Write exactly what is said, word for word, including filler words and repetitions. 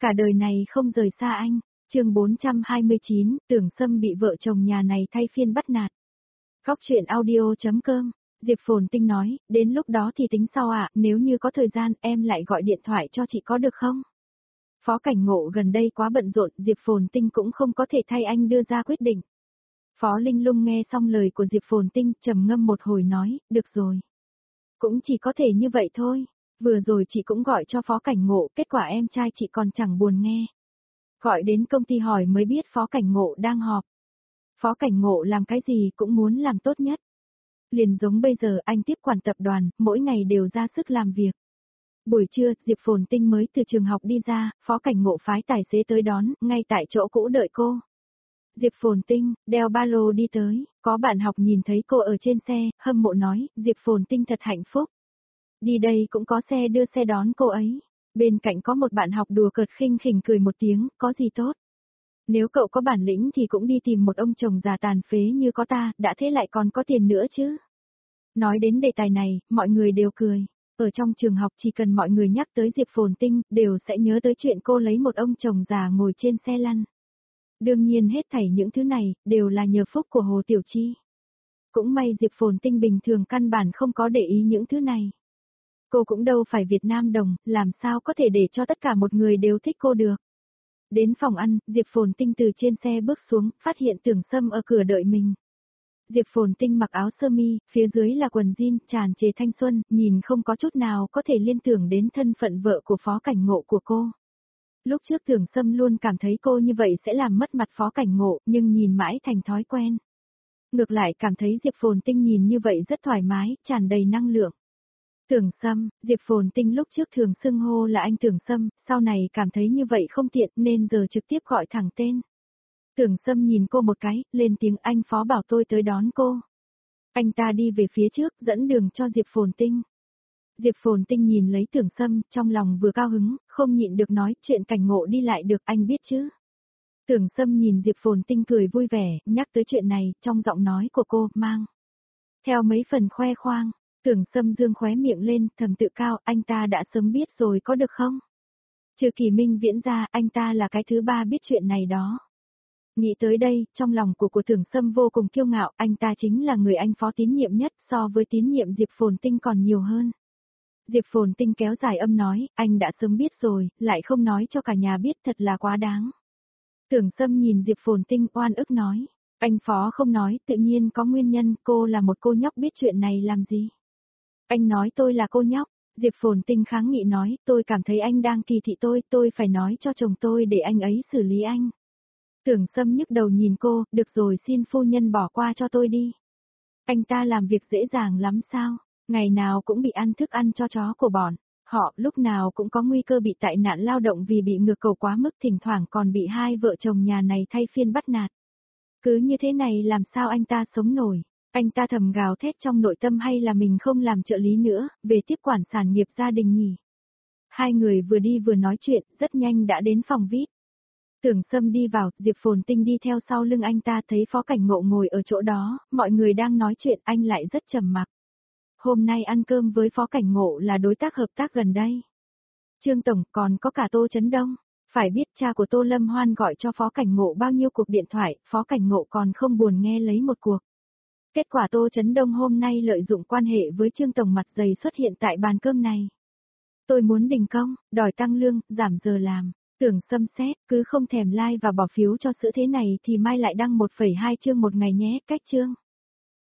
Cả đời này không rời xa anh. Chương bốn trăm hai mươi chín, Tưởng Sâm bị vợ chồng nhà này thay phiên bắt nạt. Góc truyện audio chấm com. Diệp Phồn Tinh nói, đến lúc đó thì tính sau ạ, à, nếu như có thời gian em lại gọi điện thoại cho chị có được không? Phó Cảnh Ngộ gần đây quá bận rộn, Diệp Phồn Tinh cũng không có thể thay anh đưa ra quyết định. Phó Linh Lung nghe xong lời của Diệp Phồn Tinh, trầm ngâm một hồi nói, được rồi. Cũng chỉ có thể như vậy thôi, vừa rồi chị cũng gọi cho Phó Cảnh Ngộ, kết quả em trai chị còn chẳng buồn nghe. Gọi đến công ty hỏi mới biết Phó Cảnh Ngộ đang họp. Phó Cảnh Ngộ làm cái gì cũng muốn làm tốt nhất. Liền giống bây giờ anh tiếp quản tập đoàn, mỗi ngày đều ra sức làm việc. Buổi trưa, Diệp Phồn Tinh mới từ trường học đi ra, Phó Cảnh Ngộ phái tài xế tới đón, ngay tại chỗ cũ đợi cô. Diệp Phồn Tinh, đeo ba lô đi tới, có bạn học nhìn thấy cô ở trên xe, hâm mộ nói, Diệp Phồn Tinh thật hạnh phúc. Đi đây cũng có xe đưa xe đón cô ấy. Bên cạnh có một bạn học đùa cợt khinh khỉnh cười một tiếng, có gì tốt. Nếu cậu có bản lĩnh thì cũng đi tìm một ông chồng già tàn phế như có ta, đã thế lại còn có tiền nữa chứ. Nói đến đề tài này, mọi người đều cười. Ở trong trường học chỉ cần mọi người nhắc tới Diệp Phồn Tinh, đều sẽ nhớ tới chuyện cô lấy một ông chồng già ngồi trên xe lăn. Đương nhiên hết thảy những thứ này, đều là nhờ phúc của Hồ Tiểu Chi. Cũng may Diệp Phồn Tinh bình thường căn bản không có để ý những thứ này. Cô cũng đâu phải Việt Nam đồng, làm sao có thể để cho tất cả một người đều thích cô được. Đến phòng ăn, Diệp Phồn Tinh từ trên xe bước xuống, phát hiện Tưởng Sâm ở cửa đợi mình. Diệp Phồn Tinh mặc áo sơ mi, phía dưới là quần jean, tràn trề thanh xuân, nhìn không có chút nào có thể liên tưởng đến thân phận vợ của Phó Cảnh Ngộ của cô. Lúc trước Tưởng Sâm luôn cảm thấy cô như vậy sẽ làm mất mặt Phó Cảnh Ngộ, nhưng nhìn mãi thành thói quen. Ngược lại cảm thấy Diệp Phồn Tinh nhìn như vậy rất thoải mái, tràn đầy năng lượng. Tưởng Sâm, Diệp Phồn Tinh lúc trước thường xưng hô là anh Tưởng Sâm, sau này cảm thấy như vậy không tiện nên giờ trực tiếp gọi thẳng tên. Tưởng Sâm nhìn cô một cái, lên tiếng anh Phó bảo tôi tới đón cô. Anh ta đi về phía trước, dẫn đường cho Diệp Phồn Tinh. Diệp Phồn Tinh nhìn lấy Tưởng Sâm, trong lòng vừa cao hứng, không nhịn được nói chuyện Cảnh Ngộ đi lại được anh biết chứ. Tưởng Sâm nhìn Diệp Phồn Tinh cười vui vẻ, nhắc tới chuyện này, trong giọng nói của cô, mang theo mấy phần khoe khoang. Tưởng Sâm dương khóe miệng lên, thầm tự cao, anh ta đã sớm biết rồi có được không? Trừ Kỳ Minh Viễn ra, anh ta là cái thứ ba biết chuyện này đó. Nghĩ tới đây, trong lòng của của Tưởng Sâm vô cùng kiêu ngạo, anh ta chính là người anh Phó tín nhiệm nhất, so với tín nhiệm Diệp Phồn Tinh còn nhiều hơn. Diệp Phồn Tinh kéo dài âm nói, anh đã sớm biết rồi, lại không nói cho cả nhà biết, thật là quá đáng. Tưởng Sâm nhìn Diệp Phồn Tinh oan ức nói, anh Phó không nói, tự nhiên có nguyên nhân, cô là một cô nhóc biết chuyện này làm gì? Anh nói tôi là cô nhóc, Diệp Phồn Tinh kháng nghị nói, tôi cảm thấy anh đang kỳ thị tôi, tôi phải nói cho chồng tôi để anh ấy xử lý anh. Tưởng Sâm nhức đầu nhìn cô, được rồi xin phu nhân bỏ qua cho tôi đi. Anh ta làm việc dễ dàng lắm sao, ngày nào cũng bị ăn thức ăn cho chó của bọn, họ lúc nào cũng có nguy cơ bị tai nạn lao động vì bị ngược cầu quá mức, thỉnh thoảng còn bị hai vợ chồng nhà này thay phiên bắt nạt. Cứ như thế này làm sao anh ta sống nổi. Anh ta thầm gào thét trong nội tâm hay là mình không làm trợ lý nữa, về tiếp quản sản nghiệp gia đình nhỉ. Hai người vừa đi vừa nói chuyện, rất nhanh đã đến phòng vi ai pi. Tưởng Sâm đi vào, Diệp Phồn Tinh đi theo sau lưng anh ta thấy Phó Cảnh Ngộ ngồi ở chỗ đó, mọi người đang nói chuyện anh lại rất trầm mặc. Hôm nay ăn cơm với Phó Cảnh Ngộ là đối tác hợp tác gần đây. Trương Tổng còn có cả Tô Chấn Đông. Phải biết cha của Tô Lâm Hoan gọi cho Phó Cảnh Ngộ bao nhiêu cuộc điện thoại, Phó Cảnh Ngộ còn không buồn nghe lấy một cuộc. Kết quả Tô Chấn Đông hôm nay lợi dụng quan hệ với Trương Tổng mặt dày xuất hiện tại bàn cơm này. Tôi muốn đình công, đòi tăng lương, giảm giờ làm. Tưởng Sâm xét, cứ không thèm like và bỏ phiếu cho sữa thế này thì mai lại đăng một phẩy hai chương một ngày nhé, cách chương.